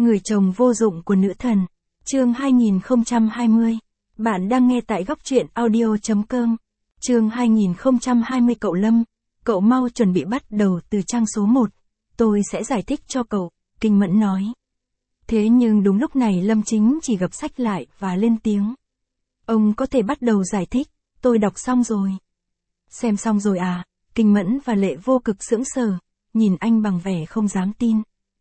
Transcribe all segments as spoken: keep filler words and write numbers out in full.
Người chồng vô dụng của nữ thần. Chương hai nghìn không trăm hai mươi. Bạn đang nghe tại góc truyện audio chấm com. Chương hai nghìn không trăm hai mươi. Cậu Lâm, cậu mau chuẩn bị bắt đầu từ trang số một. Tôi sẽ giải thích cho cậu, Kinh Mẫn nói. Thế nhưng đúng lúc này Lâm Chính chỉ gập sách lại và lên tiếng. Ông có thể bắt đầu giải thích, tôi đọc xong rồi. Xem xong rồi à? Kinh Mẫn và Lệ Vô Cực sững sờ, nhìn anh bằng vẻ không dám tin.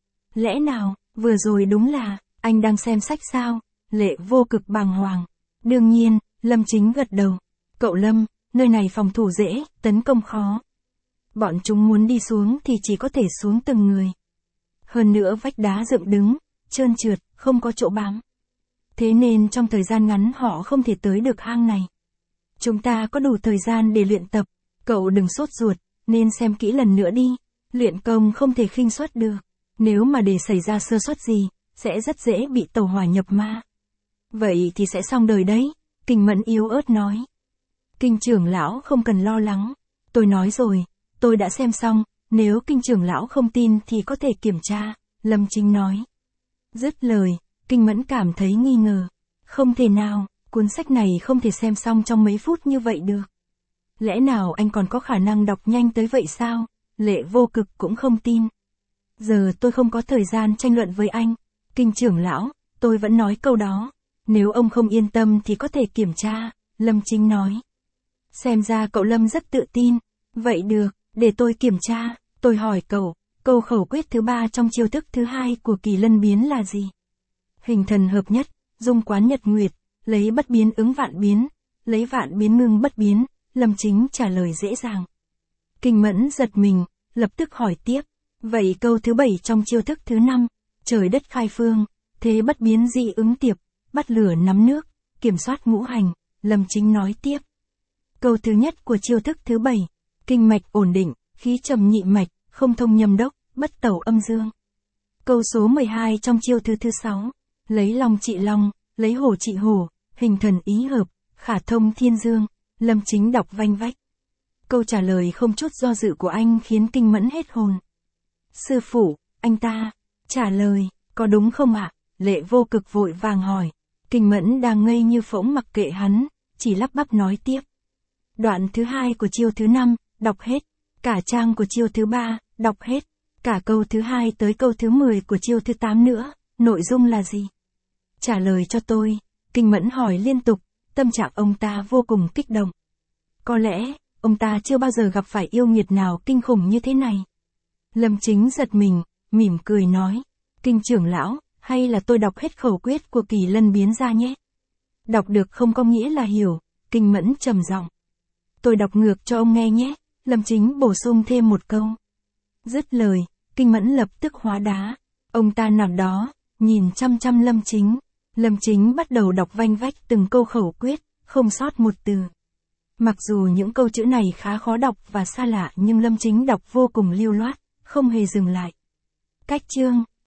Lẽ nào, vừa rồi đúng là, anh đang xem sách sao? Lệ Vô Cực bàng hoàng. Đương nhiên, Lâm Chính gật đầu. Cậu Lâm, nơi này phòng thủ dễ, tấn công khó. Bọn chúng muốn đi xuống thì chỉ có thể xuống từng người. Hơn nữa vách đá dựng đứng, trơn trượt, không có chỗ bám. Thế nên trong thời gian ngắn họ không thể tới được hang này. Chúng ta có đủ thời gian để luyện tập, cậu đừng sốt ruột, nên xem kỹ lần nữa đi. Luyện công không thể khinh suất được. Nếu mà để xảy ra sơ suất gì, sẽ rất dễ bị tẩu hỏa nhập ma. Vậy thì sẽ xong đời đấy, Kinh Mẫn yếu ớt nói. Kinh trưởng lão không cần lo lắng. Tôi nói rồi, tôi đã xem xong, nếu kinh trưởng lão không tin thì có thể kiểm tra, Lâm Chính nói. Dứt lời, Kinh Mẫn cảm thấy nghi ngờ. Không thể nào, cuốn sách này không thể xem xong trong mấy phút như vậy được. Lẽ nào anh còn có khả năng đọc nhanh tới vậy sao? Lệ Vô Cực cũng không tin. Giờ tôi không có thời gian tranh luận với anh. Kinh trưởng lão, tôi vẫn nói câu đó. Nếu ông không yên tâm thì có thể kiểm tra, Lâm Chính nói. Xem ra cậu Lâm rất tự tin. Vậy được, để tôi kiểm tra. Tôi hỏi cậu, câu khẩu quyết thứ ba trong chiêu thức thứ hai của Kỳ Lân biến là gì? Hình thần hợp nhất, dung quán nhật nguyệt, lấy bất biến ứng vạn biến, lấy vạn biến ngưng bất biến, Lâm Chính trả lời dễ dàng. Kinh Mẫn giật mình, lập tức hỏi tiếp. Vậy câu thứ bảy trong chiêu thức thứ năm, trời đất khai phương, thế bất biến dị ứng tiệp, bắt lửa nắm nước, kiểm soát ngũ hành, Lâm Chính nói tiếp. Câu thứ nhất của chiêu thức thứ bảy, kinh mạch ổn định, khí trầm nhị mạch, không thông nhâm đốc, bất tẩu âm dương. Câu số mười hai trong chiêu thứ thứ sáu, lấy long trị long, lấy hổ trị hổ, hình thần ý hợp, khả thông thiên dương, Lâm Chính đọc vanh vách. Câu trả lời không chút do dự của anh khiến Kinh Mẫn hết hồn. Sư phụ, anh ta, trả lời, có đúng không ạ? Lệ Vô Cực vội vàng hỏi. Kinh Mẫn đang ngây như phỗng mặc kệ hắn, chỉ lắp bắp nói tiếp. Đoạn thứ hai của chiêu thứ năm, đọc hết. Cả trang của chiêu thứ ba, đọc hết. Cả câu thứ hai tới câu thứ mười của chiêu thứ tám nữa, nội dung là gì? Trả lời cho tôi. Kinh Mẫn hỏi liên tục, tâm trạng ông ta vô cùng kích động. Có lẽ, ông ta chưa bao giờ gặp phải yêu nghiệt nào kinh khủng như thế này. Lâm Chính giật mình, mỉm cười nói. Kinh trưởng lão, hay là tôi đọc hết khẩu quyết của Kỳ Lân biến ra nhé? Đọc được không có nghĩa là hiểu, Kinh Mẫn trầm giọng. Tôi đọc ngược cho ông nghe nhé, Lâm Chính bổ sung thêm một câu. Dứt lời, Kinh Mẫn lập tức hóa đá. Ông ta nằm đó, nhìn chăm chăm Lâm Chính. Lâm Chính bắt đầu đọc vanh vách từng câu khẩu quyết, không sót một từ. Mặc dù những câu chữ này khá khó đọc và xa lạ nhưng Lâm Chính đọc vô cùng lưu loát, không hề dừng lại. Cách chương